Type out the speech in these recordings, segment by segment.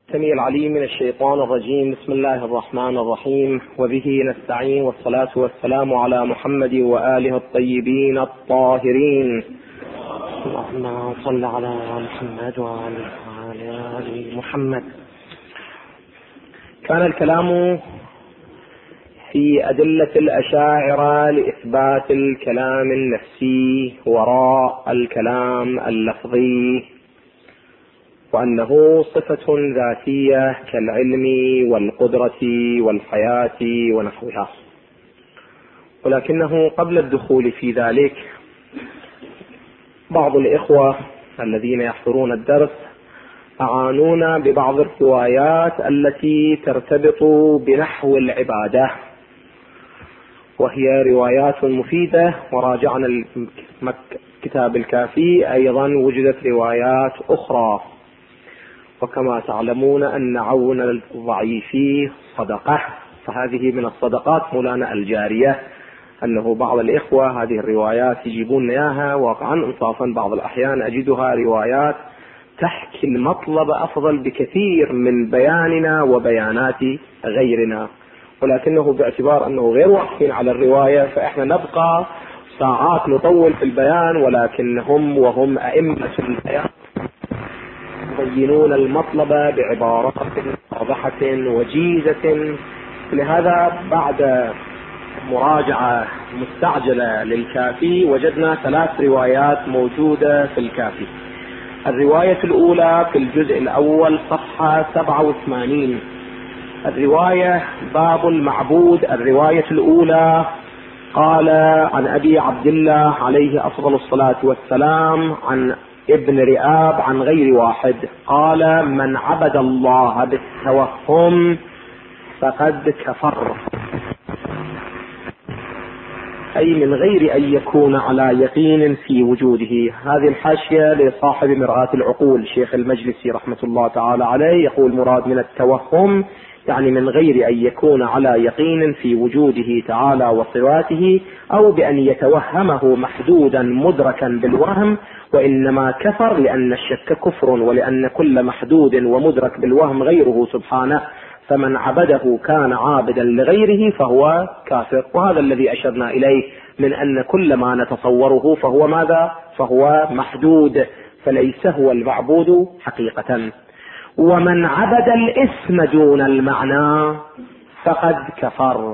السميع العليم من الشيطان الرجيم. بسم الله الرحمن الرحيم، وبه نستعين، والصلاة والسلام على محمد وآله الطيبين الطاهرين. اللهم صل على محمد وعلى آل محمد. كان الكلام في أدلة الأشاعرة لإثبات الكلام النفسي وراء الكلام اللفظي، وأنه صفة ذاتية كالعلم والقدرة والحياة ونحوها. ولكنه قبل الدخول في ذلك بعض الإخوة الذين يحضرون الدرس أعانونا ببعض الروايات التي ترتبط بنحو العبادة، وهي روايات مفيدة، وراجعنا الكتاب الكافي أيضا وجدت روايات أخرى. وكما تعلمون أن عون الضعيف صدقة، فهذه من الصدقات مولانا الجارية، أنه بعض الإخوة هذه الروايات يجيبون إياها واقعا إنصافا بعض الأحيان أجدها روايات تحكي المطلب أفضل بكثير من بياننا وبيانات غيرنا، ولكنه باعتبار أنه غير واقفين على الرواية فإحنا نبقى ساعات نطول في البيان، ولكنهم وهم أئمة البيان يبينون المطلب بعبارات واضحة وجيزة. لهذا بعد مراجعة مستعجلة للكافي وجدنا 3 روايات موجودة في الكافي. الرواية الأولى في الجزء الأول صفحة 87، الرواية باب المعبود. الرواية الأولى قال عن أبي عبد الله عليه أفضل الصلاة والسلام عن ابن رئاب عن غير واحد قال: من عبد الله بالتوهم فقد كفر، أي من غير أن يكون على يقين في وجوده. هذه الحاشية لصاحب مرآة العقول شيخ المجلسي رحمة الله تعالى عليه، يقول مراد من التوهم يعني من غير أن يكون على يقين في وجوده تعالى وصفاته، أو بأن يتوهمه محدودا مدركا بالوهم، وإنما كفر لأن الشك كفر، ولأن كل محدود ومدرك بالوهم غيره سبحانه، فمن عبده كان عابدا لغيره فهو كافر. وهذا الذي أشرنا إليه من أن كل ما نتصوره فهو ماذا؟ فهو محدود، فليس هو المعبود حقيقة. ومن عبد الاسم دون المعنى فقد كفر.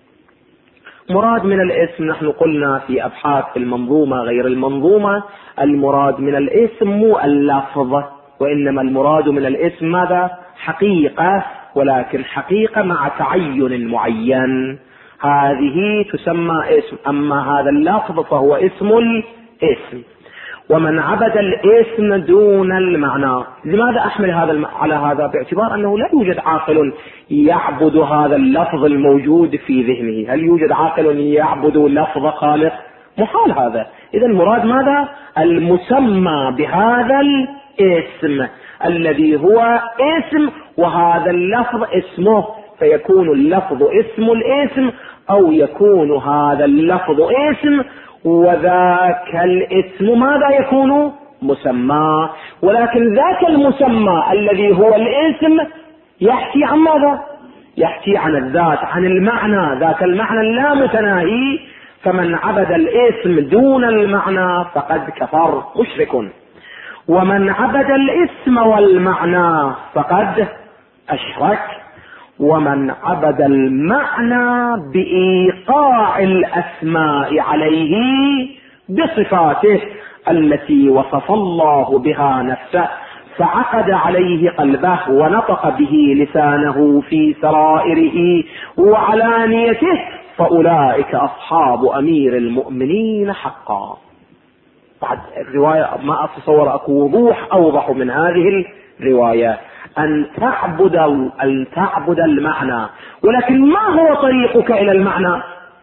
مراد من الاسم، نحن قلنا في أبحاث المنظومة غير المنظومة، المراد من الاسم مو اللفظ، وإنما المراد من الاسم ماذا؟ حقيقة، ولكن حقيقة مع تعين معين، هذه تسمى اسم. أما هذا اللفظ فهو اسم الاسم. ومن عبد الاسم دون المعنى. لماذا أحمل هذا على هذا؟ باعتبار أنه لا يوجد عاقل يعبد هذا اللفظ الموجود في ذهنه. هل يوجد عاقل يعبد لفظ خالق؟ محال هذا. إذا المراد ماذا؟ المسمى بهذا الاسم الذي هو اسم، وهذا اللفظ اسمه، فيكون اللفظ اسم الاسم، أو يكون هذا اللفظ اسم وذاك الاسم ماذا يكون؟ مسمى. ولكن ذاك المسمى الذي هو الاسم يحكي عن ماذا؟ يحكي عن الذات، عن المعنى، ذاك المعنى اللا متناهي. فمن عبد الاسم دون المعنى فقد كفر، مشرك. ومن عبد الاسم والمعنى فقد أشرك. ومن عبد المعنى بإيقاع الأسماء عليه بصفاته التي وصف الله بها نفسه، فعقد عليه قلبه ونطق به لسانه في سرائره وعلانيته، فأولئك أصحاب أمير المؤمنين حقا. بعد الرواية ما أتصور أكو وضوح أوضح من هذه الرواية، أن تعبد المعنى. ولكن ما هو طريقك إلى المعنى؟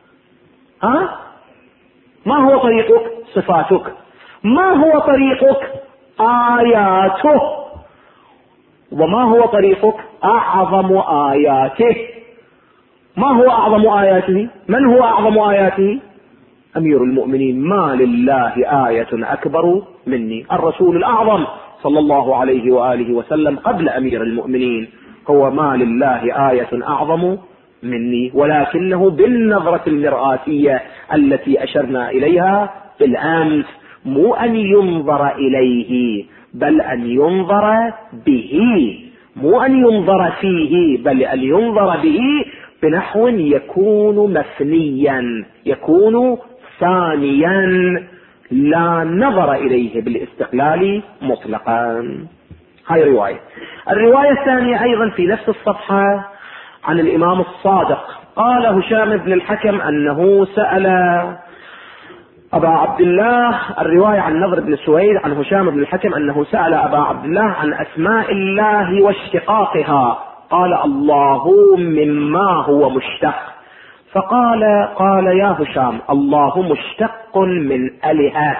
ما هو طريقك؟ صفاتك. ما هو طريقك؟ آياته. وما هو طريقك؟ أعظم آياته. ما هو أعظم آياته؟ من هو أعظم آياته؟ أمير المؤمنين. ما لله آية أكبر مني، الرسول الأعظم صلى الله عليه وآله وسلم قبل أمير المؤمنين: هو ما لله آية أعظم مني، ولكنه بالنظرة المرآتية التي أشرنا إليها بالأمس، مو أن ينظر إليه بل أن ينظر به، مو أن ينظر فيه بل أن ينظر به بنحو يكون مثنيا، يكون ثانيا، لا نظر إليه بالاستقلال مطلقا. هاي رواية. الرواية الثانية أيضا في نفس الصفحة عن الإمام الصادق: قال هشام بن الحكم أنه سأل أبا عبد الله، الرواية عن نضر بن سويد عن هشام بن الحكم أنه سأل أبا عبد الله عن أسماء الله واشتقاقها، قال: الله مما هو مشتق. قال يا هشام: الله مشتق من أله،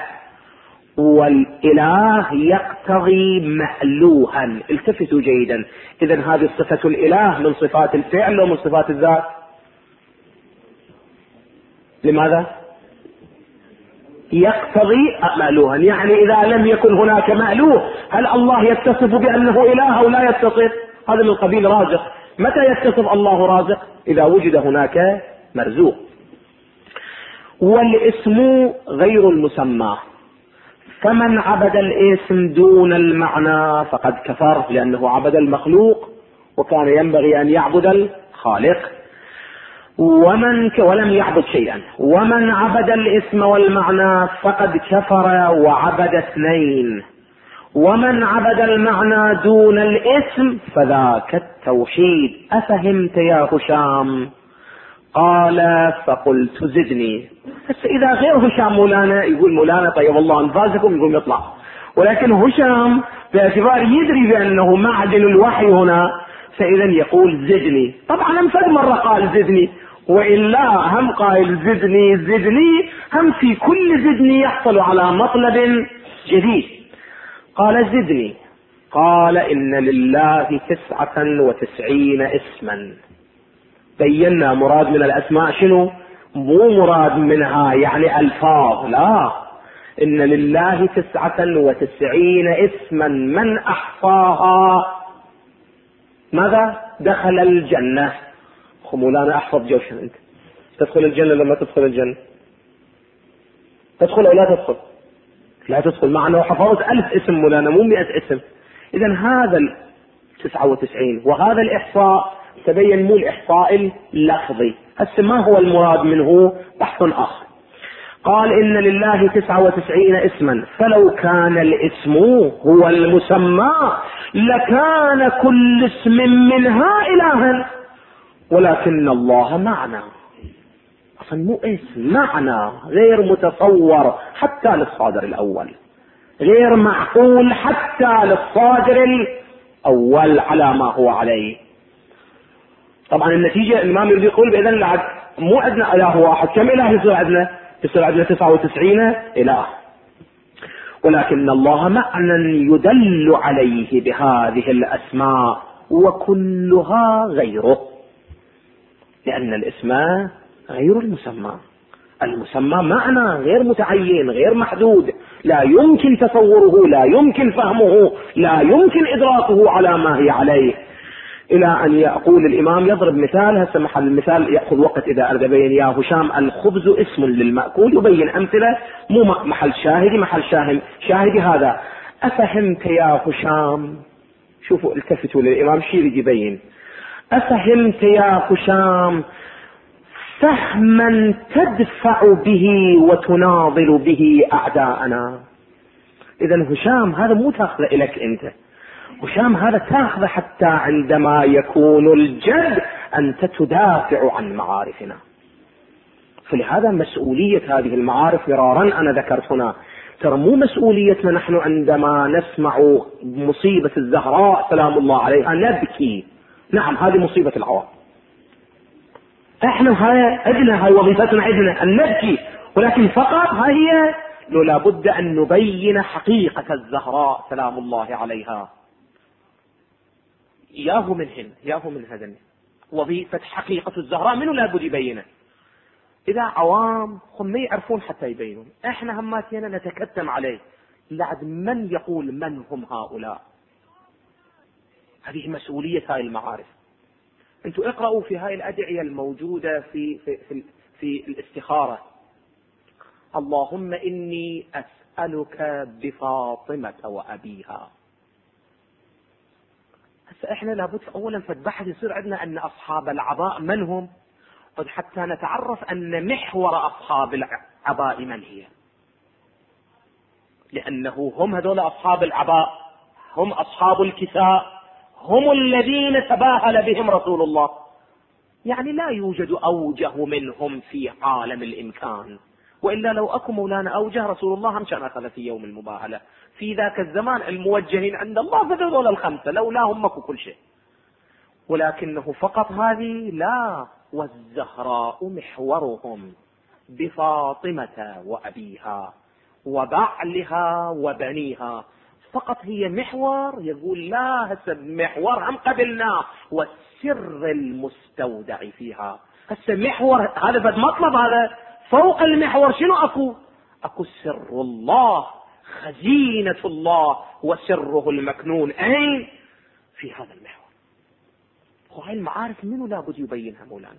والإله يقتضي مألوها. التفتوا جيدا، إذن هذه صفة الإله من صفات الفعل ومن صفات الذات. لماذا؟ يقتضي مألوها، يعني إذا لم يكن هناك مألوه هل الله يتصف بأنه إله أو لا يتصف؟ هذا من قبيل رازق. متى يتصف الله رازق؟ إذا وجد هناك مرزوق. والاسم غير المسمى، فمن عبد الاسم دون المعنى فقد كفر، لأنه عبد المخلوق وكان ينبغي أن يعبد الخالق. ولم يعبد شيئا. ومن عبد الاسم والمعنى فقد كفر وعبد اثنين. ومن عبد المعنى دون الاسم فذاك التوحيد. أفهمت يا هشام؟ قال: فقلت زدني. بس إذا غير هشام مولانا يقول مولانا طيب الله أنفاسكم، يقول يطلع. ولكن هشام باعتبار يدري بأنه معدن الوحي هنا، فإذا يقول زدني. طبعا هم فد مرة قال زدني، وإلا هم قائل زدني زدني، هم في كل زدني يحصل على مطلب جديد. قال زدني. قال: إن لله 99 اسما. بينا مراد من الأسماء شنو؟ مو مراد منها يعني ألفاظ، لا، إن لله 99 اسما من أحصاها ماذا؟ دخل الجنة. مولانا أحفظ جوشا، أنت تدخل الجنة لما تدخل الجنة؟ تدخل أو لا تدخل؟ لا تدخل، مع أنه حفظت 1000 اسم مولانا مو 100 اسم. إذن هذا 99 وهذا الإحصاء تبين مو الإحصاء اللفظي. هسه ما هو المراد منه بحث آخر. قال: إن لله 99 اسما، فلو كان الاسم هو المسمى لكان كل اسم منها إلها، ولكن الله معنى. أصلا مو اسم، معنى غير متصور حتى للصادر الأول، غير معقول حتى للصادر الأول على ما هو عليه. طبعا النتيجة الإمام يريد يقول بإذن العد مو عندنا إله واحد، كم إله يصير عندنا؟ يصير عندنا 99 إله، ولكن الله معنى يدل عليه بهذه الأسماء وكلها غيره، لأن الاسم غير المسمى. المسمى معنى غير متعين غير محدود، لا يمكن تصوره، لا يمكن فهمه، لا يمكن إدراكه على ما هي عليه. إلى أن يقول الإمام يضرب مثال، هسه محل المثال يأخذ وقت إذا أريد أبين يا هشام الخبز اسم للمأكول، يبين أمثلة مو محل شاهدي، محل شاهدي هذا. أفهمت يا هشام؟ شوفوا التفتوا للإمام شي يريد يبين. أفهمت يا هشام فهما تدفع به وتناضل به أعداءنا؟ إذن هشام هذا مو تاخذه إليك أنت، هشام هذا تاخذه حتى عندما يكون الجد أنت تدافع عن معارفنا. فلهذا مسؤولية هذه المعارف مرارا أنا ذكرت هنا، ترى مو مسؤوليتنا نحن عندما نسمع مصيبة الزهراء سلام الله عليها نبكي، نعم هذه مصيبة العوام، احنا هاي وظيفتنا عندنا أن نبكي، ولكن فقط هي لا بد أن نبين حقيقة الزهراء سلام الله عليها. ياهو من هذا وظيفة حقيقة الزهراء منو لابد يبينه؟ إذا عوام هم ما يعرفون حتى يبينون، احنا هماتينا نتكتم عليه، بعد من يقول من هم هؤلاء؟ هذه مسؤولية هاي المعارف. انتوا اقرأوا في هاي الأدعية الموجودة في الاستخارة: اللهم إني أسألك بفاطمة وأبيها. هسه احنا لابد اولا فالبحث يصير عندنا ان اصحاب العباء من هم، حتى نتعرف ان محور اصحاب العباء من هي، لانه هم هذول اصحاب العباء، هم اصحاب الكساء، هم الذين تباهل بهم رسول الله. يعني لا يوجد اوجه منهم في عالم الامكان، والا لو اكو مولانا اوجه رسول الله هم كان اخذ في يوم المباهله. في ذاك الزمان الموجهين عند الله فذول الخمسه، لولاهم ماكو كل شيء. ولكنه فقط هذه لا، والزهراء محورهم بفاطمة وأبيها وبعلها وبنيها. فقط هي محور، يقول لا هسه محور هم قبلناه، والسر المستودع فيها. هسه محور هذا بد مطلب، هذا فوق المحور شنو اكو سر الله، خزينة الله وسره المكنون أين؟ في هذا المحور. وهاي المعارف منو لابد يبينها مولانا؟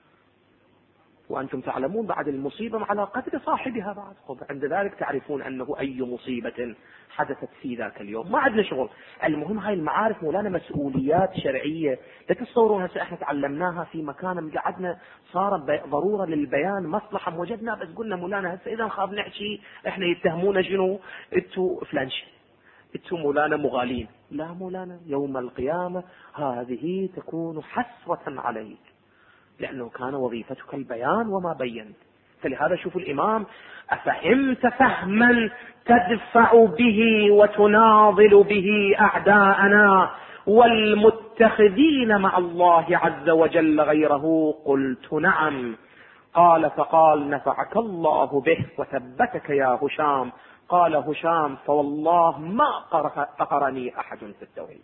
وأنتم تعلمون بعد المصيبة على قدر صاحبها بعد. عند ذلك تعرفون أنه أي مصيبة حدثت في ذاك اليوم ما عندنا شغل. المهم هاي المعارف مولانا مسؤوليات شرعية. لا تتصورون هسه احنا تعلمناها في مكان قعدنا صار ضرورة للبيان مصلحة وجدنا، بس قلنا مولانا هسه إذا نخاف نحكي احنا يتهمونا شنو؟ انتوا فلانش، انتوا مولانا مغالين. لا مولانا، يوم القيامة هذه تكون حسرة عليك، لأنه كان وظيفتك البيان وما بينت. فلهذا شوفوا الإمام: أفهمت فهما تدفع به وتناضل به أعداءنا والمتخذين مع الله عز وجل غيره؟ قلت نعم. قال: فقال: نفعك الله به وثبتك يا هشام. قال هشام: فوالله ما قهرني أحد في التوحيد.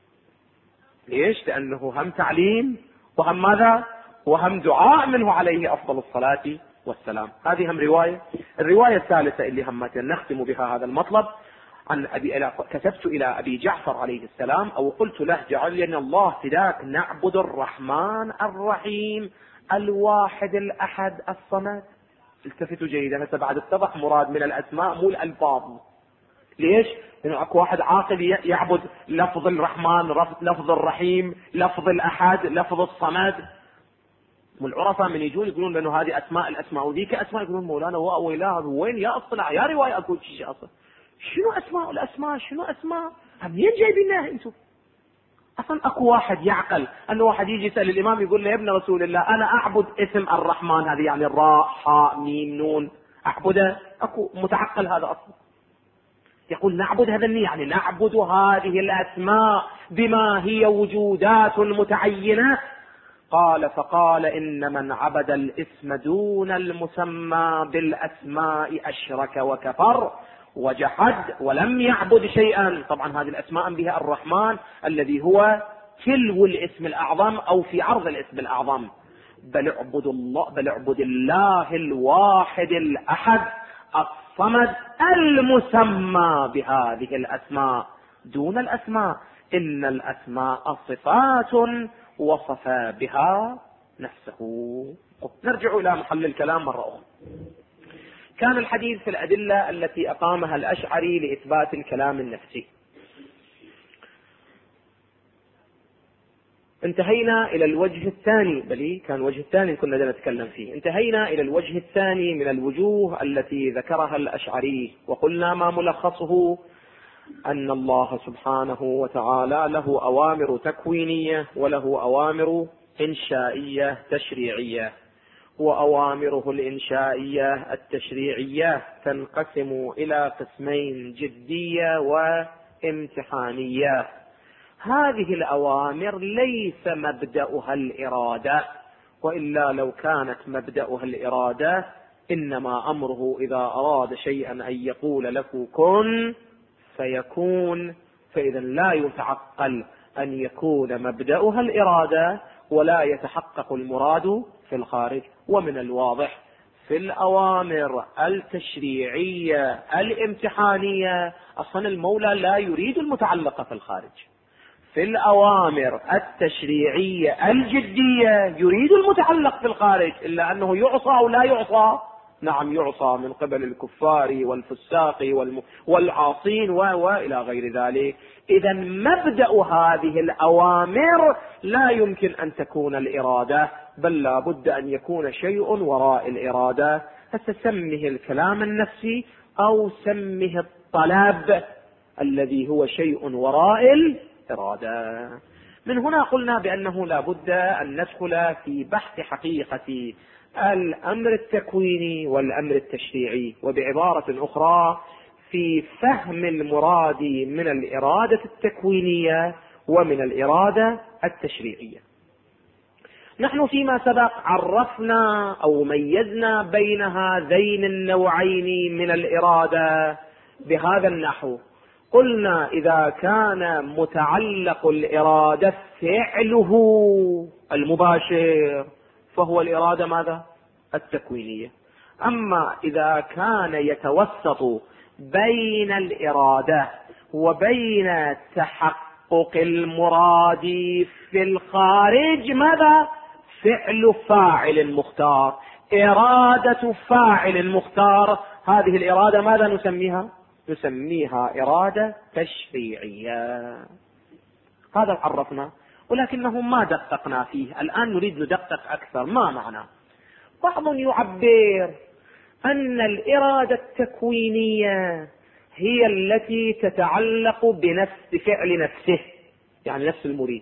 ليش؟ لأنه هم تعليم وهم ماذا؟ وهم دعاء منه عليه أفضل الصلاة والسلام. هذه هم رواية. الرواية الثالثة اللي همتنا نختم بها هذا المطلب عن كتبت إلى أبي جعفر عليه السلام، أو قلت له: جعلنا الله فداك نعبد الرحمن الرحيم الواحد الأحد الصمد. التفتوا جيدا، هسه بعد اتضح مراد من الأسماء مو الألفاظ. ليش؟ لأنه أكو واحد عاقل يعبد لفظ الرحمن، لفظ الرحيم، لفظ الأحد، لفظ الصمد. والعرفاء من يجون يقولون لأنه هذه أسماء الأسماء وذيك أسماء، يقولون مولانا وإله وين يا أصطنع يا رواية أقول شيء أصلا. شنو أسماء الأسماء؟ شنو أسماء؟ منين جايبينها أنتم؟ أصلا أكو واحد يعقل أنه واحد يجي يسأل الإمام يقول له: يا ابن رسول الله أنا أعبد اسم الرحمن، هذه يعني الراء حاء ميم نون، أعبده؟ أكو متعقل هذا أصلا يقول نعبد هذا يعني نعبد هذه الأسماء بما هي وجودات متعينة؟ قال: فقال: إن من عبد الاسم دون المسمى بالأسماء أشرك وكفر وجحد ولم يعبد شيئا. طبعا هذه الأسماء بها الرحمن الذي هو تلو الاسم الأعظم أو في عرض الاسم الأعظم. بل اعبد الله الواحد الأحد الصمد المسمى بهذه الأسماء دون الأسماء. إن الأسماء صفات وصف بها نفسه. نرجع إلى محل الكلام مرة أخرى. كان الحديث في الأدلة التي أقامها الأشعري لإثبات الكلام النفسي. انتهينا إلى الوجه الثاني، بل كان الوجه الثاني كنا نتكلم فيه. انتهينا إلى الوجه الثاني من الوجوه التي ذكرها الأشعري، وقلنا ما ملخصه: أن الله سبحانه وتعالى له أوامر تكوينية وله أوامر إنشائية تشريعية. وأوامره الإنشائية التشريعية تنقسم إلى قسمين: جدية وامتحانية. هذه الأوامر ليس مبدأها الإرادة، وإلا لو كانت مبدأها الإرادة إنما أمره إذا أراد شيئا أن يقول له كن فيكون، فإذا لا يتعقل أن يكون مبدأها الإرادة ولا يتحقق المراد في الخارج. ومن الواضح في الأوامر التشريعية الامتحانية أصلا المولى لا يريد المتعلقة في الخارج. في الأوامر التشريعية الجدية يريد المتعلق في الخارج، إلا أنه يعصى أو لا يعصى. نعم يعصى من قبل الكفار والفساق والعاصين وإلى غير ذلك. إذا مبدأ هذه الأوامر لا يمكن أن تكون الإرادة، بل لا بد أن يكون شيء وراء الإرادة. فسمه الكلام النفسي أو سمه الطلب الذي هو شيء وراء الإرادة. من هنا قلنا بأنه لا بد أن ندخل في بحث حقيقة الأمر التكويني والأمر التشريعي، وبعبارة أخرى في فهم المراد من الإرادة التكوينية ومن الإرادة التشريعية. نحن فيما سبق عرفنا أو ميزنا بين هذين النوعين من الإرادة بهذا النحو. قلنا إذا كان متعلق الإرادة فعله المباشر فهو الإرادة ماذا؟ التكوينية. أما إذا كان يتوسط بين الإرادة وبين تحقق المراد في الخارج ماذا؟ فعل فاعل مختار، إرادة فاعل مختار. هذه الإرادة ماذا نسميها؟ نسميها إرادة تشريعية. هذا عرفنا، ولكنه ما دققنا فيه. الآن نريد ندقق أكثر. ما معنى؟ بعض يعبر أن الإرادة التكوينية هي التي تتعلق بنفس فعل نفسه، يعني نفس المريد.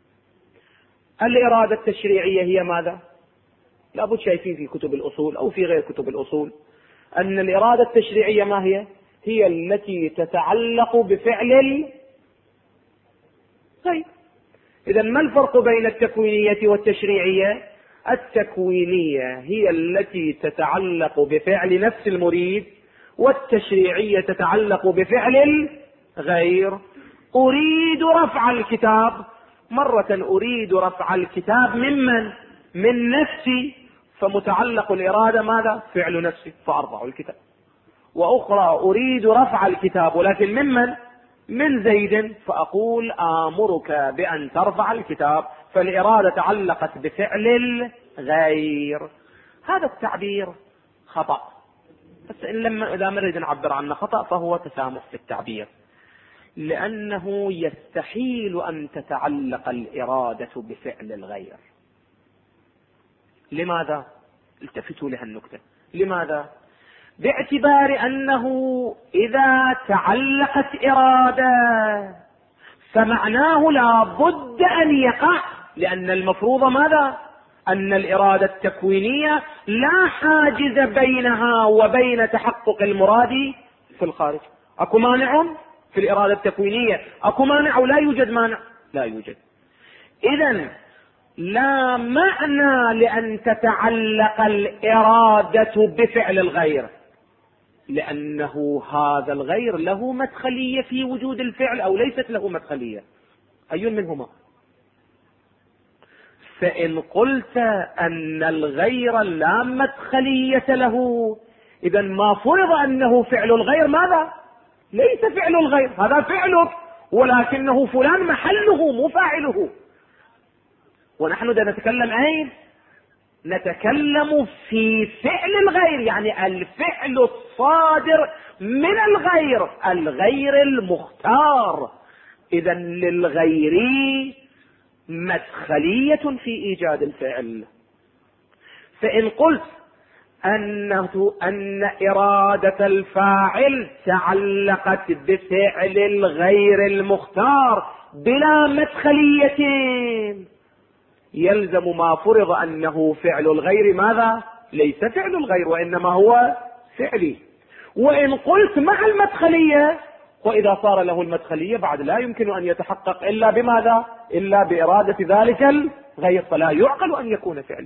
الإرادة التشريعية هي ماذا؟ لابد شايفين في كتب الأصول أو في غير كتب الأصول أن الإرادة التشريعية ما هي؟ هي التي تتعلق بفعل طيب. إذا ما الفرق بين التكوينية والتشريعية؟ التكوينية هي التي تتعلق بفعل نفس المريد، والتشريعية تتعلق بفعل الغير. أريد رفع الكتاب، مرة أريد رفع الكتاب من نفسي، فمتعلق الإرادة ماذا؟ فعل نفسي فأرفع الكتاب. وأخرى أريد رفع الكتاب ولكن من زيد، فأقول آمرك بأن ترفع الكتاب، فالإرادة تعلقت بفعل الغير. هذا التعبير خطأ، بس إذا نريد نعبر عنه خطأ فهو تسامح في التعبير، لأنه يستحيل أن تتعلق الإرادة بفعل الغير. لماذا؟ التفتوا لها النكتة. لماذا؟ باعتبار أنه إذا تعلقت إرادة فمعناه لا بد أن يقع، لأن المفروض ماذا؟ أن الإرادة التكوينية لا حاجز بينها وبين تحقق المراد في الخارج. أكو مانع في الإرادة التكوينية؟ أكو مانع أو لا يوجد مانع؟ لا يوجد. إذن لا معنى لأن تتعلق الإرادة بفعل الغير، لأنه هذا الغير له مدخلية في وجود الفعل أو ليست له مدخلية. أي منهما؟ فإن قلت أن الغير لا مدخلية له، إذا ما فرض أنه فعل الغير ماذا؟ ليس فعل الغير، هذا فعلك، ولكنه فلان محله مو فاعله. ونحن نتكلم أين؟ نتكلم في فعل الغير، يعني الفعل الصادر من الغير المختار. إذا للغير مدخلية في إيجاد الفعل. فإن قلت أن إرادة الفاعل تعلقت بفعل الغير المختار بلا مدخلية، يلزم ما فرض أنه فعل الغير ماذا؟ ليس فعل الغير وإنما هو فعلي. وإن قلت مع المدخلية، وإذا صار له المدخلية بعد لا يمكن أن يتحقق إلا بماذا؟ إلا بإرادة ذلك الغير، فلا يعقل أن يكون فعل،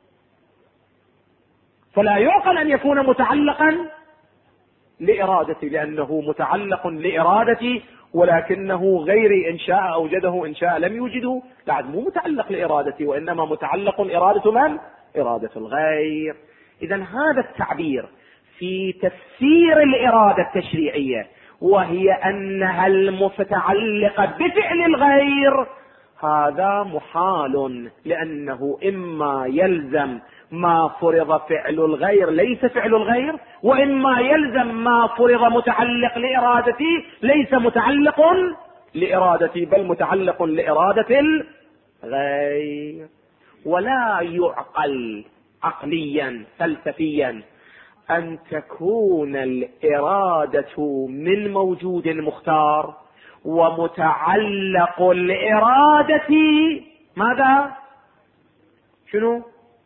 فلا يعقل أن يكون متعلقا لإرادتي، لأنه متعلق لإرادتي ولكنه غيري إن شاء أوجده إن شاء لم يوجده. لا، مو متعلق لإرادتي وإنما متعلق إرادة من؟ إرادة الغير. إذا هذا التعبير في تفسير الإرادة التشريعية، وهي أنها المتعلقة بفعل الغير، هذا محال، لأنه إما يلزم ما فرض فعل الغير ليس فعل الغير، وإما يلزم ما فرض متعلق لإرادتي ليس متعلق لإرادتي بل متعلق لإرادة الغير. ولا يعقل عقليا فلسفيا أن تكون الإرادة من موجود مختار ومتعلق الإرادة ماذا؟ شنو؟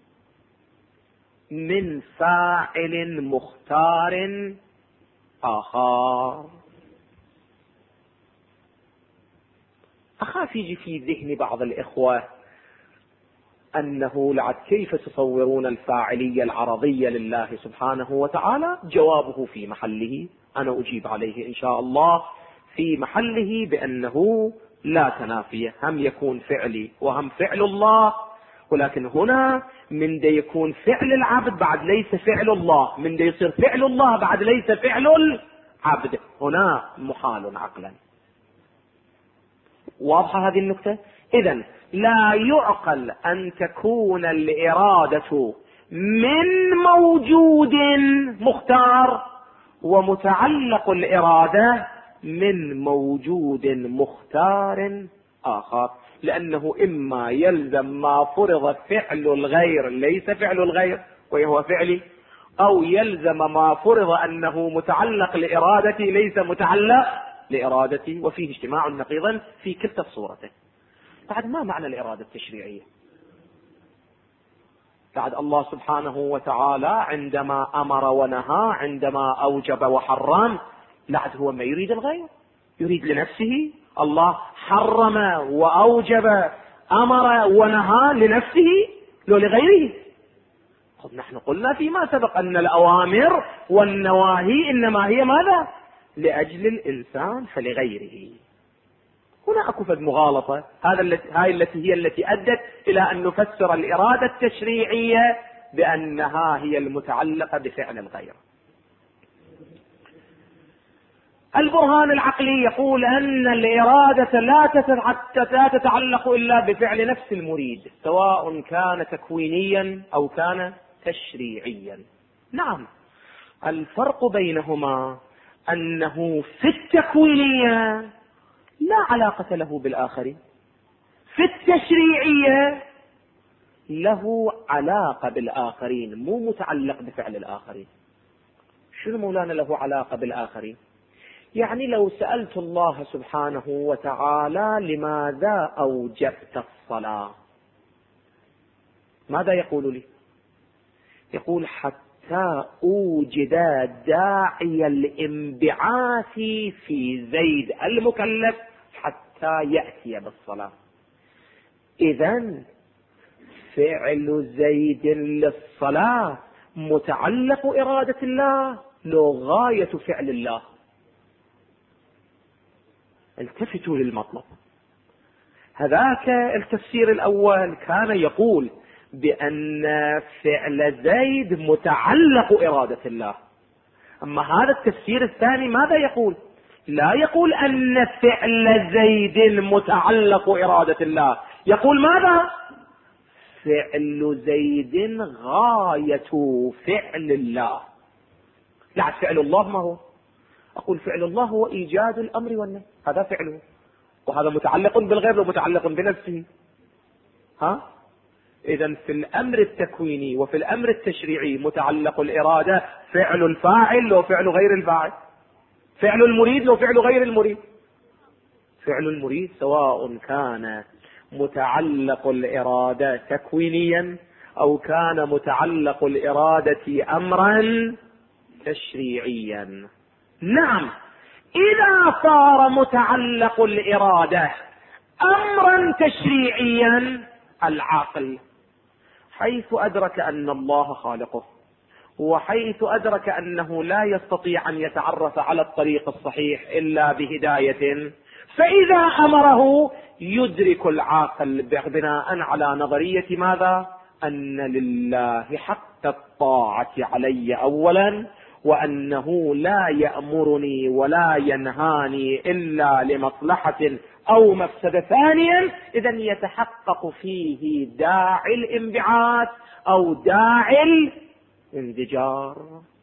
من فاعل مختار آخر. أخاف يجي في ذهن بعض الإخوة أنه لعد كيف تصورون الفاعلية العرضية لله سبحانه وتعالى؟ جوابه في محله، أنا أجيب عليه إن شاء الله في محله بأنه لا تنافية، هم يكون فعلي وهم فعل الله، ولكن هنا من دا يكون فعل العبد بعد ليس فعل الله، من دا يصير فعل الله بعد ليس فعل العبد، هنا محال عقلا. واضحة هذه النكتة؟ إذن لا يعقل أن تكون الإرادة من موجود مختار ومتعلق الإرادة من موجود مختار آخر، لأنه إما يلزم ما فرض فعل الغير ليس فعل الغير وهو فعلي، أو يلزم ما فرض أنه متعلق لإرادتي ليس متعلق لإرادتي، وفيه اجتماع نقيضا في كلتا الصورتين. بعد ما معنى الإرادة التشريعية؟ بعد الله سبحانه وتعالى عندما أمر ونهى، عندما أوجب وحرم، بعد هو ما يريد الغير، يريد لنفسه. الله حرم وأوجب، أمر ونهى لنفسه لو لغيره؟ نحن قلنا فيما سبق أن الأوامر والنواهي إنما هي ماذا؟ لأجل الإنسان فلغيره. هنا أكو فد مغالطة، هاي التي هي التي أدت إلى أن نفسر الإرادة التشريعية بأنها هي المتعلقة بفعل الغير. البرهان العقلي يقول أن الإرادة لا تتعلق إلا بفعل نفس المريد، سواء كان تكوينيا أو كان تشريعيا. نعم، الفرق بينهما أنه في التكوينية لا علاقة له بالآخرين، في التشريعية له علاقة بالآخرين، مو متعلق بفعل الآخرين. شنو مولانا له علاقة بالآخرين؟ يعني لو سألت الله سبحانه وتعالى لماذا أوجبت الصلاة، ماذا يقول لي؟ يقول حتى أوجد داعي الانبعاث في زيد المكلف حتى يأتي بالصلاة. إذن فعل زيد للصلاة متعلق إرادة الله لو غاية فعل الله. التفتوا للمطلب. هذاك التفسير الأول كان يقول بأن فعل زيد متعلق إرادة الله، أما هذا التفسير الثاني ماذا يقول؟ لا يقول أن فعل زيد متعلق إرادة الله، يقول ماذا؟ فعل زيد غاية فعل الله. لا، فعل الله ما هو؟ أقول فعل الله هو إيجاد الأمر والنهي، هذا فعله، وهذا متعلق بالغير ومتعلق بنفسه. إذن في الأمر التكويني وفي الأمر التشريعي متعلق الإرادة فعل الفاعل وفعل غير الفاعل، فعل المريد وفعل غير المريد. فعل المريد سواء كان متعلق الإرادة تكوينيا أو كان متعلق الإرادة أمرا تشريعيا. نعم، إذا صار متعلق الإرادة أمرا تشريعيا، العاقل حيث أدرك أن الله خالقه، وحيث أدرك أنه لا يستطيع أن يتعرف على الطريق الصحيح إلا بهداية، فإذا أمره يدرك العاقل بناء على نظرية ماذا؟ أن لله حق الطاعة علي أولا، وأنه لا يأمرني ولا ينهاني إلا لمصلحة أو مفسدة ثانيا، إذا يتحقق فيه داعي الانبعاث أو داعي الانزجار.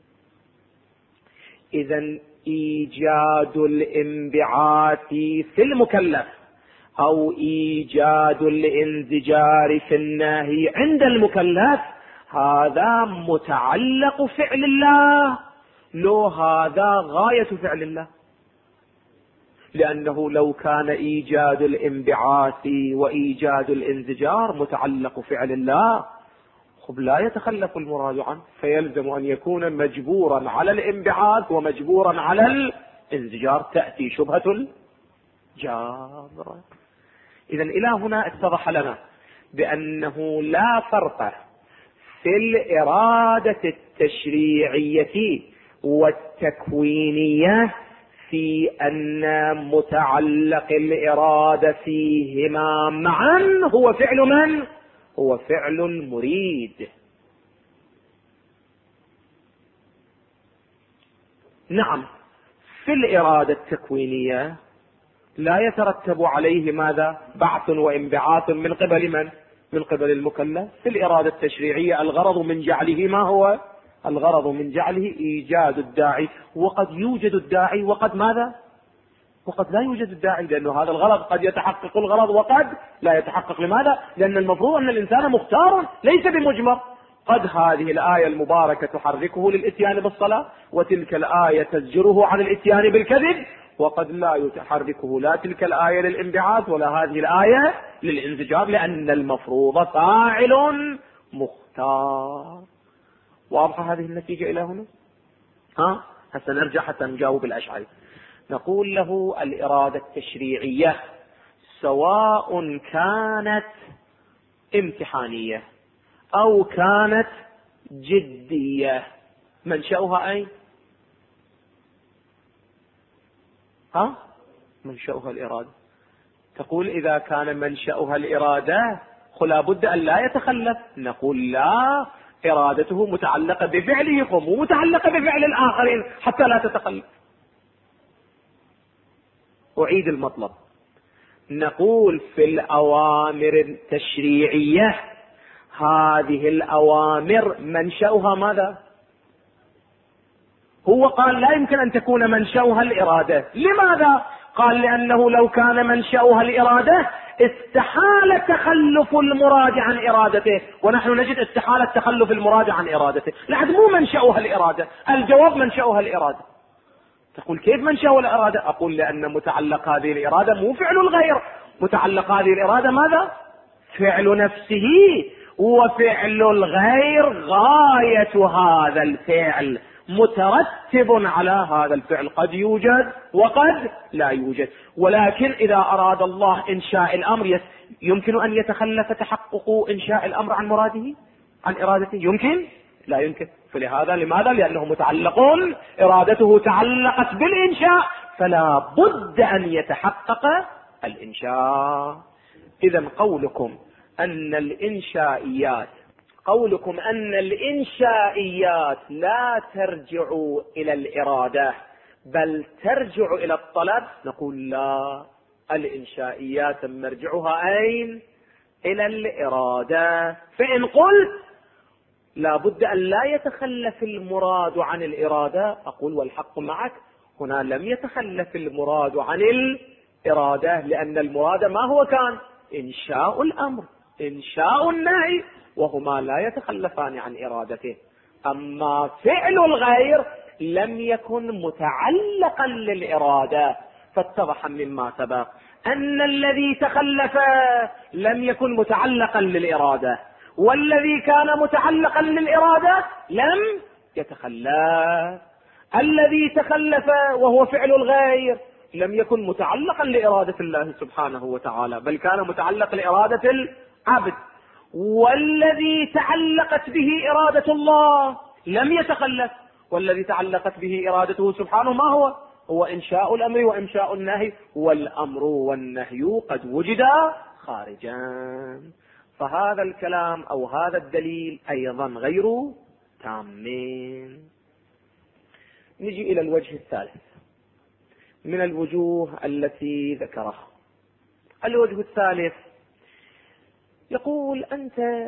إذا إيجاد الانبعاث في المكلف أو إيجاد الانزجار في الناهي عند المكلف هذا متعلق فعل الله، لو هذا غاية فعل الله، لأنه لو كان إيجاد الانبعاث وإيجاد الانزجار متعلق فعل الله لا يتخلف المراد عنه، فيلزم أن يكون مجبورا على الانبعاث ومجبورا على الانزجار، تأتي شبهة الجابر. إذن إلى هنا اتضح لنا بأنه لا فرق في الإرادة التشريعية والتكوينية في أن متعلق الإرادة فيهما معا هو فعل من؟ هو فعل المريد. نعم، في الإرادة التكوينية لا يترتب عليه ماذا؟ بعث وانبعاث من قبل من؟ من قبل المكلف. في الإرادة التشريعية الغرض من جعله ما هو؟ الغرض من جعله إيجاد الداعي، وقد يوجد الداعي وقد ماذا؟ وقد لا يوجد الداعي، لأنه هذا الغرض قد يتحقق الغرض وقد لا يتحقق. لماذا؟ لأن المفروض أن الإنسان مختار ليس بمجبر. قد هذه الآية المباركة تحركه للإتيان بالصلاة، وتلك الآية تزجره عن الإتيان بالكذب، وقد لا يتحركه لا تلك الآية للانبعاث ولا هذه الآية للانزجار، لأن المفروض فاعل مختار. واضحة هذه النتيجة إلى هنا؟ هسه نرجع حتى نجاوب الأشعري. نقول له الإرادة التشريعية سواء كانت امتحانية أو كانت جدية منشأها أين؟ منشأها الإرادة. تقول إذا كان منشأها الإرادة فلا بد أن لا يتخلف. نقول لا، إرادته متعلقة بفعله ومتعلقة بفعل الآخرين حتى لا تتخلف. أعيد المطلب. نقول في الأوامر التشريعية هذه الأوامر منشأها ماذا؟ هو قال لا يمكن أن تكون منشأها الإرادة. لماذا؟ قال لأنه لو كان منشأها الإرادة استحال تخلف المراد عن إرادته، ونحن نجد استحالة تخلف المراد عن إرادته، لحد مو منشأها الإرادة. الجواب منشأها الإرادة. تقول كيف منشأها الإرادة؟ أقول لأن متعلق هذه الإرادة مو فعل الغير، متعلق هذه الإرادة ماذا؟ فعل نفسه، وفعل الغير غاية هذا الفعل مترتب على هذا الفعل، قد يوجد وقد لا يوجد. ولكن إذا أراد الله إنشاء الأمر يمكن أن يتخلف تحقق إنشاء الأمر عن مراده عن إرادته؟ يمكن؟ لا يمكن. فلهذا لماذا؟ لأنه متعلق، إرادته تعلقت بالإنشاء، فلا بد أن يتحقق الإنشاء. إذن قولكم أن الإنشائيات لا ترجع إلى الإرادة بل ترجع إلى الطلب، نقول لا، الإنشائيات مرجعها أين؟ إلى الإرادة. فإن قلت لا بد أن لا يتخلف المراد عن الإرادة، أقول والحق معك، هنا لم يتخلف المراد عن الإرادة، لأن المراد ما هو كان؟ إنشاء الأمر، إنشاء النهي، وهما لا يتخلفان عن إرادته. أما فعل الغير لم يكن متعلقا للإرادة، فاتضح مما سبق أن الذي تخلف لم يكن متعلقا للإرادة، والذي كان متعلقا للإرادة لم يتخلف. الذي تخلف وهو فعل الغير لم يكن متعلقا لإرادة الله سبحانه وتعالى، بل كان متعلق لإرادة العبد. والذي تعلقت به إرادة الله لم يتخلف، والذي تعلقت به إرادته سبحانه ما هو؟ هو إنشاء الأمر وإنشاء النهي، والأمر والنهي قد وجدا خارجان. فهذا الكلام أو هذا الدليل أيضا غير تامين. نجي إلى الوجه الثالث من الوجوه التي ذكرها. الوجه الثالث يقول أنت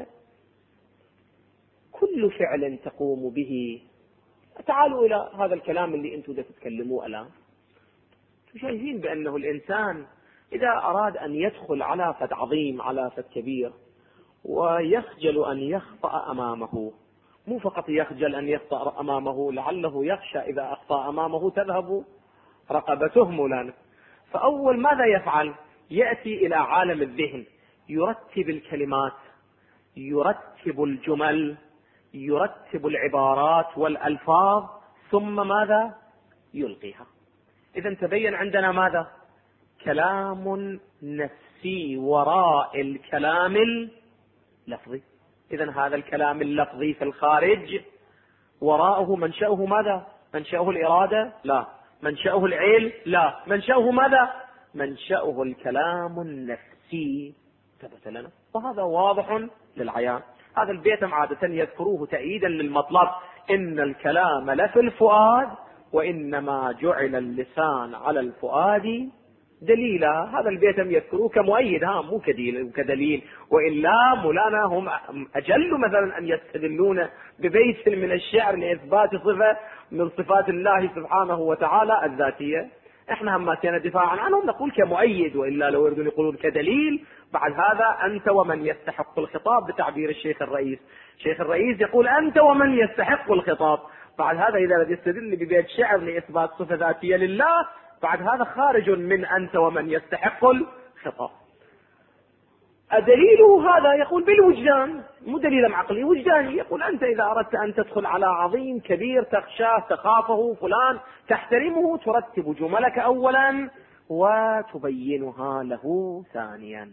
كل فعل تقوم به، تعالوا إلى هذا الكلام اللي أنتم تتكلموا الآن، شايفين بأنه الإنسان إذا أراد أن يدخل على فد عظيم على فد كبير ويخجل أن يخطأ أمامه، مو فقط يخجل أن يخطأ أمامه، لعله يخشى إذا أخطأ أمامه تذهب رقبته مولانا. فأول ماذا يفعل؟ يأتي إلى عالم الذهن، يرتب الكلمات، يرتب الجمل، يرتب العبارات والألفاظ، ثم ماذا؟ يلقيها. إذن تبين عندنا ماذا؟ كلام نفسي وراء الكلام اللفظي. إذن هذا الكلام اللفظي في الخارج وراءه منشأه ماذا؟ منشأه الإرادة؟ لا. منشأه العلم؟ لا. منشأه ماذا؟ منشأه الكلام النفسي. ثبت لنا وهذا واضح للعيان. هذا البيت عادة يذكروه تأييدا للمطلب، إن الكلام لفي الفؤاد وإنما جعل اللسان على الفؤاد دليلا. هذا البيت يذكروه كمؤيد، مو كدليل، وإلا مولانا هم أجل مثلا أن يستدلون ببيت من الشعر لإثبات صفة من صفات الله سبحانه وتعالى الذاتية. احنا هم كان دفاعا عنهم نقول كمؤيد، وإلا لو يريدون يقولون كدليل بعد هذا أنت ومن يستحق الخطاب بتعبير الشيخ الرئيس. الشيخ الرئيس يقول أنت ومن يستحق الخطاب. بعد هذا إذا يستدل ببيت شعر لإثبات صفة ذاتية لله بعد هذا خارج من أنت ومن يستحق الخطاب. دليله هذا يقول بالوجدان، مو دليل عقلي، وجداني. يقول أنت إذا أردت أن تدخل على عظيم كبير تخشاه تخافه فلان تحترمه، ترتب جملك أولا وتبينها له ثانيا.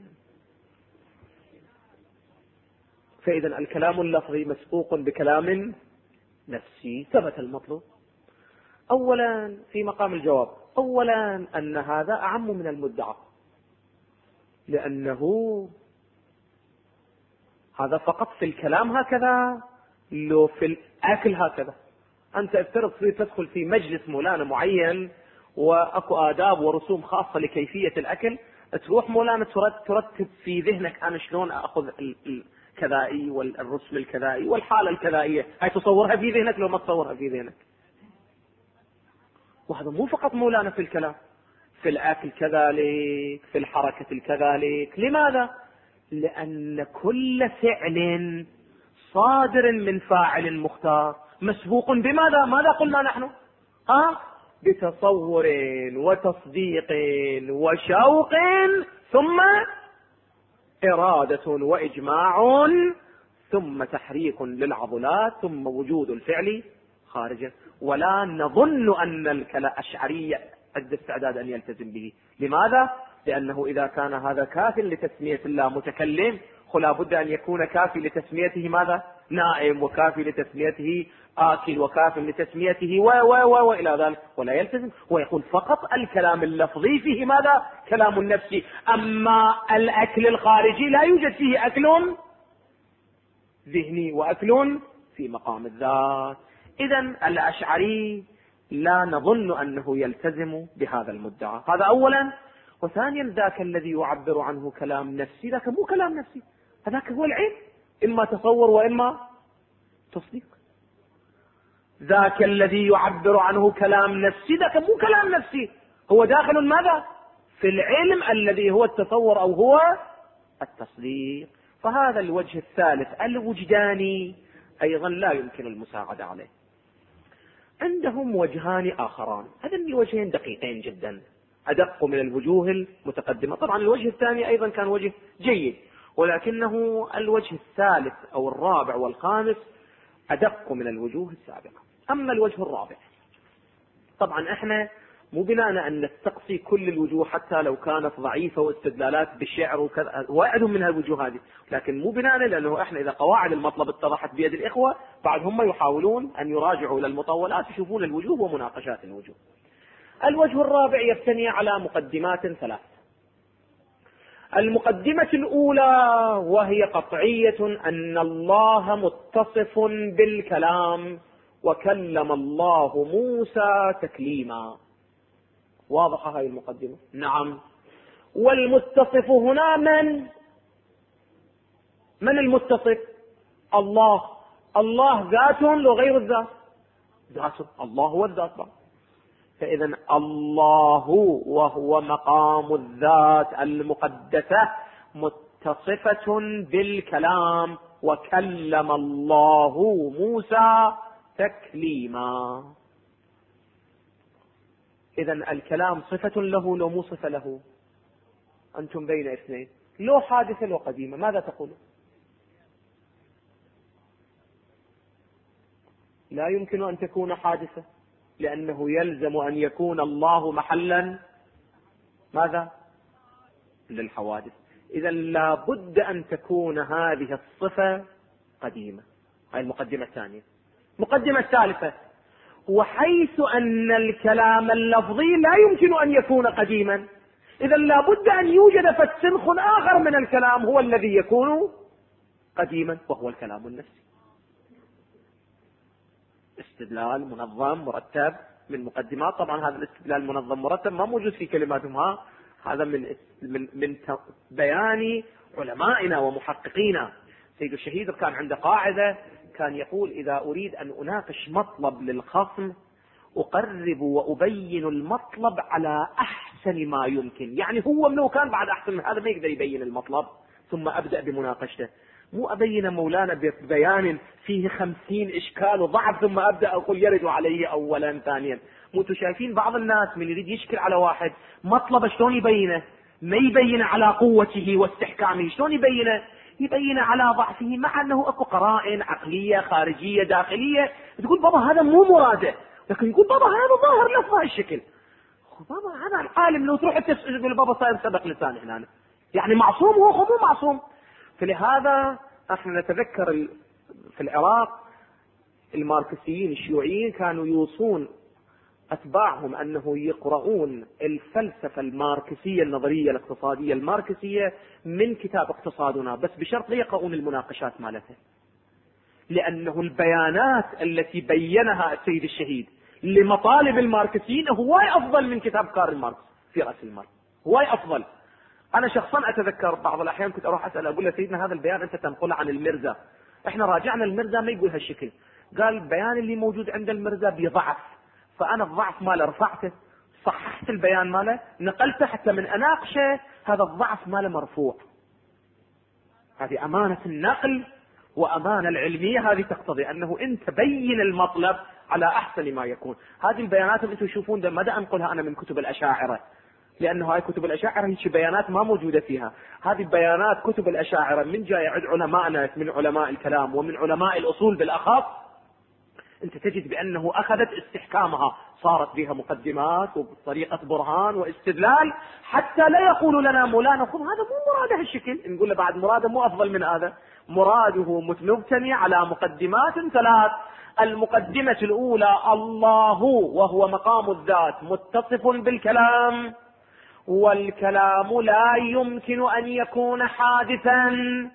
فإذا الكلام اللفظي مسبوق بكلام نفسي. ثبت المطلوب أولا في مقام الجواب، أولا أن هذا أعم من المدعى، لأنه هذا فقط في الكلام هكذا، لو في الأكل هكذا. أنت افترض تدخل في مجلس مولانا معين وأكو آداب ورسوم خاصة لكيفية الأكل، تروح مولانا ترتب في ذهنك أنا شلون أخذ الكذائي والرسم الكذائي والحالة الكذائية، هاي تصورها في ذهنك لو ما تصورها في ذهنك. وهذا مو فقط مولانا في الكلام، في الأكل كذلك، في الحركة كذلك. لماذا؟ لأن كل فعل صادر من فاعل مختار مسبوق بماذا؟ ماذا قلنا نحن؟ بتصور وتصديق وشوق ثم إرادة وإجماع ثم تحريك للعضلات ثم وجود الفعل خارجا. ولا نظن أن الأشعري قد استعداد أن يلتزم به. لماذا؟ لأنه إذا كان هذا كاف لتسمية الله متكلم، فلا بد أن يكون كافي لتسميته ماذا؟ نائم، وكافي لتسميته آكل، وكافي لتسميته وإلى ذلك، ولا يلتزم. ويقول فقط الكلام اللفظي فيه ماذا؟ كلام نفسي. أما الأكل الخارجي لا يوجد فيه أكل ذهني وأكل في مقام الذات. إذن الأشعري لا نظن أنه يلتزم بهذا المدعى. هذا أولا. وثانيا ذاك الذي يعبر عنه كلام نفسي ذاك مو كلام نفسي، هذاك هو العلم، إما تصور وإما تصديق. ذاك الذي يعبر عنه كلام نفسي ذاك مو كلام نفسي، هو داخل ماذا؟ في العلم الذي هو التصور أو هو التصديق. فهذا الوجه الثالث الوجداني أيضا لا يمكن المساعدة عليه. عندهم وجهان آخران، هذين الوجهين دقيقين جدا، أدق من الوجوه المتقدمة. طبعا الوجه الثاني أيضا كان وجه جيد، ولكنه الوجه الثالث أو الرابع والخامس أدق من الوجوه السابقة. أما الوجه الرابع، طبعا احنا مو بناء أن نستقصي كل الوجوه حتى لو كانت ضعيفة واستدلالات بالشعر وكذا، وعدهم من هالوجوه هذه، لكن مو بناء لأنه احنا إذا قواعد المطلب اتضحت بيد الإخوة بعد هم يحاولون أن يراجعوا إلى المطولات يشوفون الوجوه ومناقشات الوجوه. الوجه الرابع يبتني على مقدمات ثلاث. المقدمة الأولى وهي قطعية أن الله متصف بالكلام، وكلم الله موسى تكليما. واضحة هذه المقدمة؟ نعم. والمتصف هنا من المتصف؟ الله. الله ذات لو غير الذات؟ ذات. الله هو الذات. فإذا الله وهو مقام الذات المقدسة متصفة بالكلام، وكلم الله موسى تكليما. إذا الكلام صفة له لو مو صفة له؟ أنتم بين اثنين، لو حادثة لو قديمة، ماذا تقولون؟ لا يمكن أن تكون حادثة، لأنه يلزم أن يكون الله محلا ماذا؟ للحوادث. إذا لا بد أن تكون هذه الصفة قديمة. هذه المقدمة الثانية. المقدمة الثالثة: وحيث أن الكلام اللفظي لا يمكن أن يكون قديما، إذا لا بد أن يوجد فسنخ آخر من الكلام هو الذي يكون قديما، وهو الكلام النفسي. استدلال منظم مرتب من مقدمات. طبعا هذا الاستدلال المنظم مرتب ما موجود في كلماتهم، هذا من بيان علمائنا ومحققينا. سيد الشهيد كان عنده قاعدة، كان يقول: إذا أريد أن أناقش مطلب للخصم أقرب وأبين المطلب على أحسن ما يمكن. يعني هو لو كان بعد أحسن من هذا ما يقدر يبين المطلب، ثم أبدأ بمناقشته. مو أبين مولانا ببيان فيه 50 إشكال وضعف ثم أبدأ أقول يرد عليه أولا ثانيا. مو شايفين بعض الناس من يريد يشكل على واحد مطلب شلون يبينه؟ ما يبين على قوته واستحكامه، شلون يبينه؟ يبين على ضعفه، مع أنه أكو قرائن عقلية خارجية داخلية تقول بابا هذا مو مراده، لكن يقول بابا هذا ظاهر لفظ هالشكل. بابا هذا العالم لو تروح تقول بابا صاير سبق لسان هنا، يعني معصوم هو مو معصوم. فلهذا احنا نتذكر في العراق الماركسيين الشيوعيين كانوا يوصون أتباعهم أنه يقرؤون الفلسفة الماركسية النظرية الاقتصادية الماركسية من كتاب اقتصادنا، بس بشرط لا يقرؤون المناقشات مالته، لأنه البيانات التي بينها السيد الشهيد لمطالب الماركسيين هو أفضل من كتاب كارل ماركس في رأس المال، هو أفضل. أنا شخصا أتذكر بعض الأحيان كنت أروح أسأل أقول له: سيدنا هذا البيان أنت تنقله عن المرزا، إحنا راجعنا المرزا ما يقول هالشكل. قال: البيان اللي موجود عند المرزا بضعف، فأنا الضعف ماله رفعته، صححت البيان ماله، نقلته حتى من أناقشه هذا الضعف ماله مرفوع. هذه أمانة النقل وأمانة العلمية، هذه تقتضي أنه أنت بين المطلب على أحسن ما يكون. هذه البيانات اللي أنتم تشوفون ده ماذا أنقلها أنا من كتب الأشاعرة، لأنه هاي كتب الأشاعرة هيك بيانات ما موجودة فيها. هذه بيانات كتب الأشاعرة من جاي عند علمائنا من علماء الكلام ومن علماء الأصول بالأخص، أنت تجد بأنه أخذت استحكامها، صارت بها مقدمات وبطريقة برهان واستدلال، حتى لا يقول لنا مولانا خذ هذا مو مراده هالشكل، نقول له بعد مراده مو أفضل من هذا، مراده مبتني على مقدمات ثلاث. المقدمة الأولى: الله وهو مقام الذات متصف بالكلام، والكلام لا يمكن أن يكون حادثا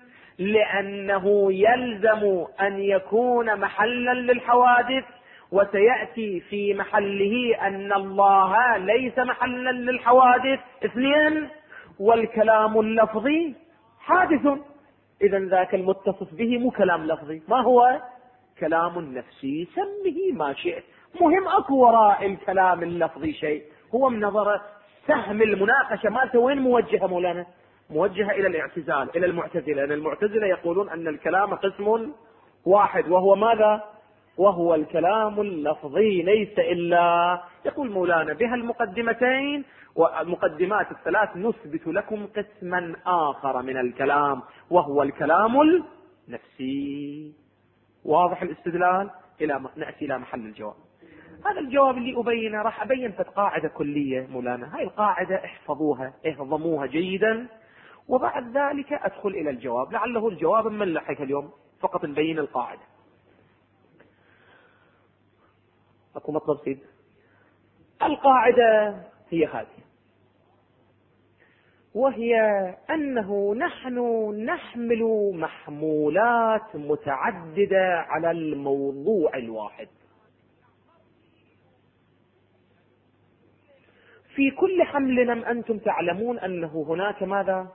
لأنه يلزم أن يكون محلا للحوادث، وسيأتي في محله أن الله ليس محلا للحوادث. اثنين: والكلام اللفظي حادث، إذا ذاك المتصف به مو كلام لفظي، ما هو؟ كلام نفسي، سمه ما شئت، مهم أكو وراء الكلام اللفظي شيء. هو من نظره سهم المناقشة مالته وين موجهة مولانا؟ موجهة إلى الاعتزال، إلى المعتزلة، لأن المعتزلة يقولون أن الكلام قسم واحد، وهو ماذا؟ وهو الكلام اللفظي، ليس إلا. يقول مولانا: بها المقدمتين والمقدمات الثلاث نثبت لكم قسما آخر من الكلام، وهو الكلام النفسي. واضح الاستدلال؟ نأتي إلى محل الجواب. هذا الجواب اللي أبينه راح أبين في قاعدة كلية مولانا، هاي القاعدة احفظوها اهضموها جيدا، وبعد ذلك أدخل إلى الجواب، لعله الجواب ملحق اليوم، فقط نبين القاعدة. أكو مطلب سيد؟ القاعدة هي هذه: وهي أنه نحن نحمل محمولات متعددة على الموضوع الواحد. في كل حمل أنتم تعلمون أنه هناك ماذا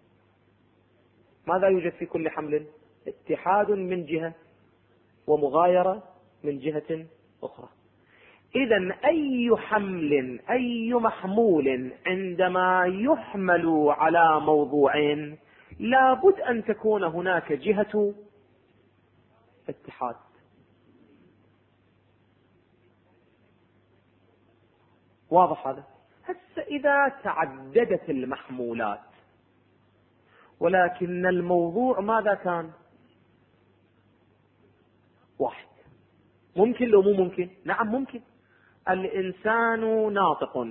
يوجد في كل حمل؟ اتحاد من جهة ومغايرة من جهة أخرى. إذن أي حمل، أي محمول عندما يحمل على موضوع لابد أن تكون هناك جهة اتحاد. واضح هذا؟ هسه إذا تعددت المحمولات ولكن الموضوع ماذا كان؟ واحد، ممكن لو مو ممكن؟ نعم ممكن. الإنسان ناطق،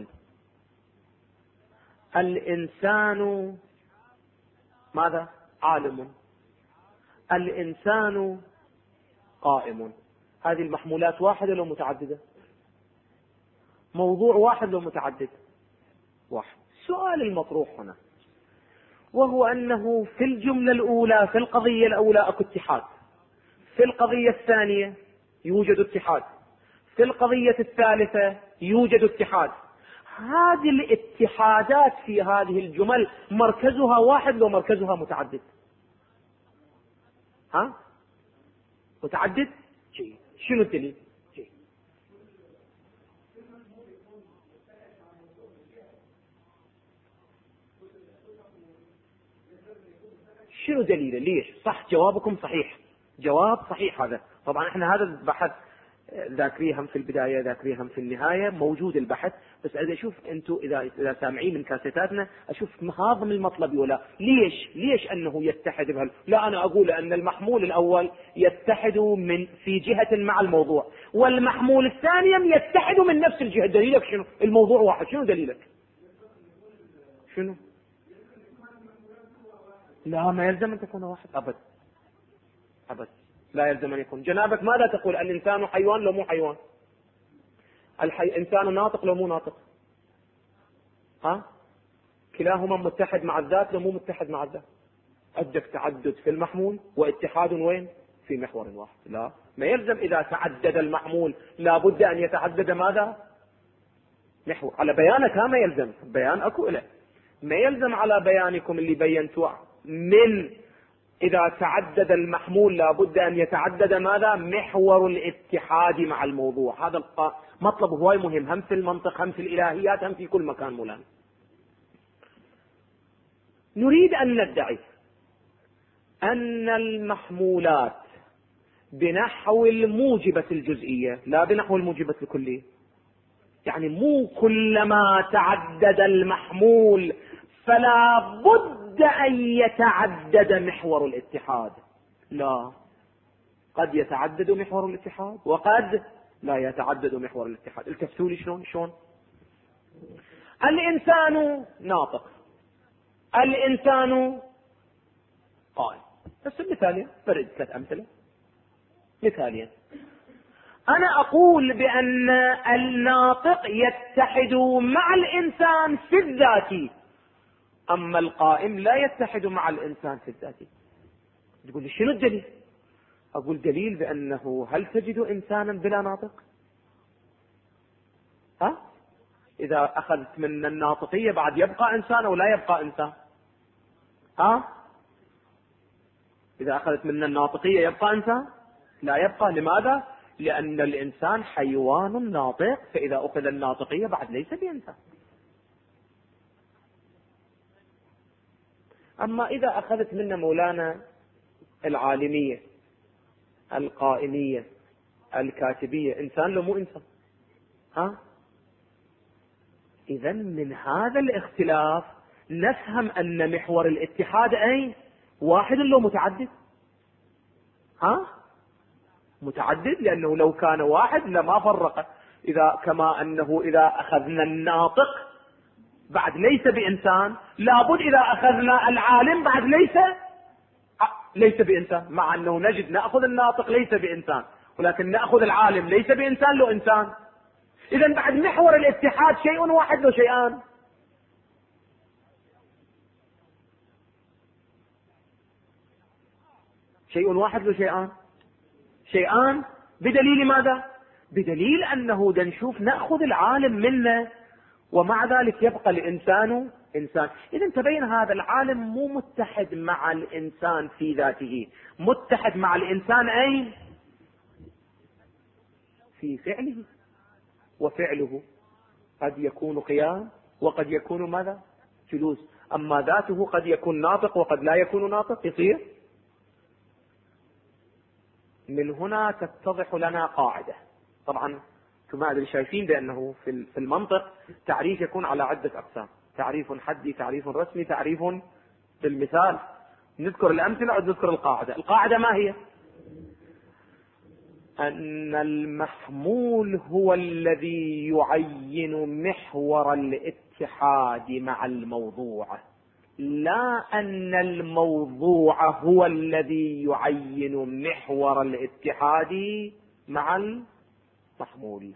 الإنسان ماذا؟ عالم، الإنسان قائم. هذه المحمولات واحدة لو متعددة؟ موضوع واحد لو متعدد؟ واحد. السؤال المطروح هنا وهو أنه في الجملة الأولى، في القضية الأولى أكو اتحاد، في القضية الثانية يوجد اتحاد، في القضية الثالثة يوجد اتحاد. هذه الاتحادات في هذه الجمل مركزها واحد لو مركزها متعدد؟ ها؟ متعدد؟ جيد. شنو الدليل؟ جيد. شنو دليله؟ ليش؟ صح، جوابكم صحيح، جواب صحيح. هذا طبعا احنا هذا البحث ذاكريهم في البداية، ذاكريهم في النهاية، موجود البحث. بس أنا أشوف أنتم إذا سامعين من كاسيتاتنا أشوف هذا المطلب ولا ليش أنه يتحد بهال. لا، أنا أقول أن المحمول الأول يتحد في جهة مع الموضوع، والمحمول الثاني يتحد من نفس الجهة. دليلك شنو؟ الموضوع واحد. شنو دليلك؟ شنو؟ لا، ما يلزم أن تكون واحد أبد أبد، لا يلزم أن يكون. جنابك ماذا تقول؟ الإنسان حيوان لو مو حيوان؟ الإنسان ناطق لو مو ناطق؟ ها؟ كلاهما متحد مع الذات لو مو متحد مع الذات؟ عندك تعدد في المحمول واتحاد وين؟ في محور واحد. لا، ما يلزم. إذا تعدد المحمول لابد أن يتعدد ماذا؟ محور. على بيانك ما يلزم، بيان أكو إله. ما يلزم على بيانكم اللي بينتوا من إذا تعدد المحمول لابد أن يتعدد ماذا؟ محور الاتحاد مع الموضوع. هذا مطلب هواي مهم، هم في المنطق، هم في الإلهيات، هم في كل مكان مولانا. نريد أن ندعي أن المحمولات بنحو الموجبة الجزئية لا بنحو الموجبة الكلية. يعني مو كلما تعدد المحمول فلا بد أن يتعدد محور الاتحاد. لا، قد يتعدد محور الاتحاد وقد لا يتعدد محور الاتحاد. التفتوا لي شلون؟ الإنسان ناطق، الإنسان قائم. بس المثالية برد 3 أمثلة مثاليا. أنا أقول بأن الناطق يتحد مع الإنسان في الذات، أما القائم لا يتحد مع الإنسان في الذات. تقول لي شنو الدليل؟ أقول دليل بأنه هل تجد إنسانا بلا ناطق؟ ها؟ إذا أخذت من الناطقية بعد يبقى إنسان أو لا يبقى إنسان؟ ها؟ إذا أخذت من الناطقية يبقى إنسان؟ لا يبقى. لماذا؟ لأن الإنسان حيوان ناطق، فإذا أخذ الناطقية بعد ليس بإنسان. أما إذا أخذت منا مولانا العالمية، القائمية، الكاتبية، إنسان لو مو إنسان؟ ها؟ إذن من هذا الاختلاف نفهم أن محور الاتحاد أي واحد لو متعدد؟ ها؟ متعدد، لأنه لو كان واحد لما فرق. إذا كما أنه إذا أخذنا الناطق بعد ليس بإنسان، لابد إذا أخذنا العالم بعد ليس بإنسان، مع أنه نجد نأخذ الناطق ليس بإنسان ولكن نأخذ العالم ليس بإنسان لو إنسان. إذن بعد محور الاتحاد شيء واحد لو شيئان؟ شيء واحد له شيئان؟ شيئان. بدليل ماذا؟ بدليل أنه نشوف نأخذ العالم منا ومع ذلك يبقى الإنسان إنسان. إذا تبين هذا العالم مو متحد مع الإنسان في ذاته، متحد مع الإنسان أين؟ في فعله، وفعله قد يكون قيام وقد يكون ماذا؟ جلوس. أما ذاته قد يكون ناطق وقد لا يكون ناطق. يصير من هنا تتضح لنا قاعدة. طبعا كما أدري شايفين بأنه في المنطق تعريف يكون على عدة أقسام: تعريف حدي، تعريف رسمي، تعريف بالمثال. نذكر الأمثلة ونذكر القاعدة. القاعدة ما هي؟ أن المحمول هو الذي يعين محور الاتحاد مع الموضوع، لا أن الموضوع هو الذي يعين محور الاتحاد مع المحمول.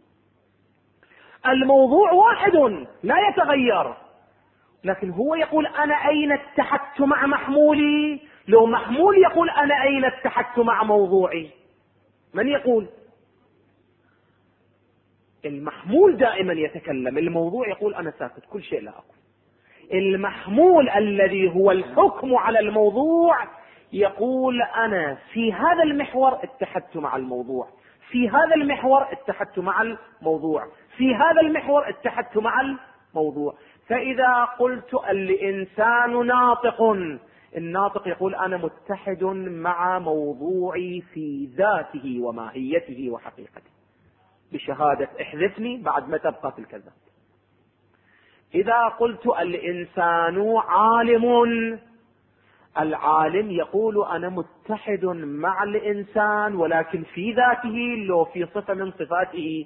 الموضوع واحد لا يتغير، لكن هو يقول أنا أين اتحدت مع محمولي. لو محمول يقول أنا أين اتحدت مع موضوعي، من يقول؟ المحمول دائما يتكلم، الموضوع يقول أنا ساكت، كل شيء لا أقول. المحمول الذي هو الحكم على الموضوع يقول أنا في هذا المحور اتحدت مع الموضوع، في هذا المحور اتحدت مع الموضوع، في هذا المحور اتحدت مع الموضوع. فإذا قلت الإنسان ناطق، الناطق يقول أنا متحد مع موضوعي في ذاته وماهيته وحقيقته بشهادة احذفني بعد ما تبقى في الكذاب. إذا قلت الإنسان عالم، العالم يقول أنا متحد مع الإنسان ولكن في ذاته، لو في صفة من صفاته،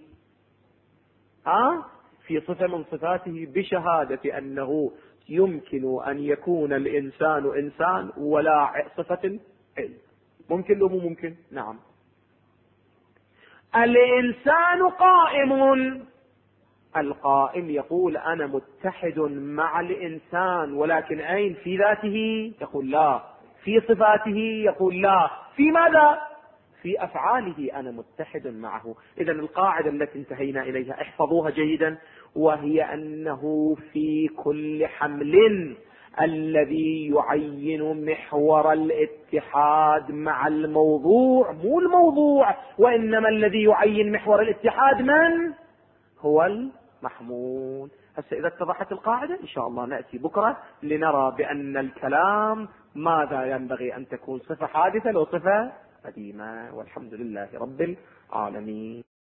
في صفة من صفاته بشهادة أنه يمكن أن يكون الإنسان إنسان ولا صفة علم. ممكن لو مو ممكن؟ نعم. الإنسان قائم، القائم يقول أنا متحد مع الإنسان ولكن أين؟ في ذاته؟ يقول لا. في صفاته؟ يقول لا. في ماذا؟ في أفعاله أنا متحد معه. إذن القاعدة التي انتهينا إليها احفظوها جيدا، وهي أنه في كل حمل الذي يعين محور الاتحاد مع الموضوع، مو الموضوع وإنما الذي يعين محور الاتحاد من؟ هو المحمول. هسه إذا اتضحت القاعدة إن شاء الله نأتي بكرة لنرى بأن الكلام ماذا ينبغي أن تكون صفة حادثة لو صفة قديمة. والحمد لله رب العالمين.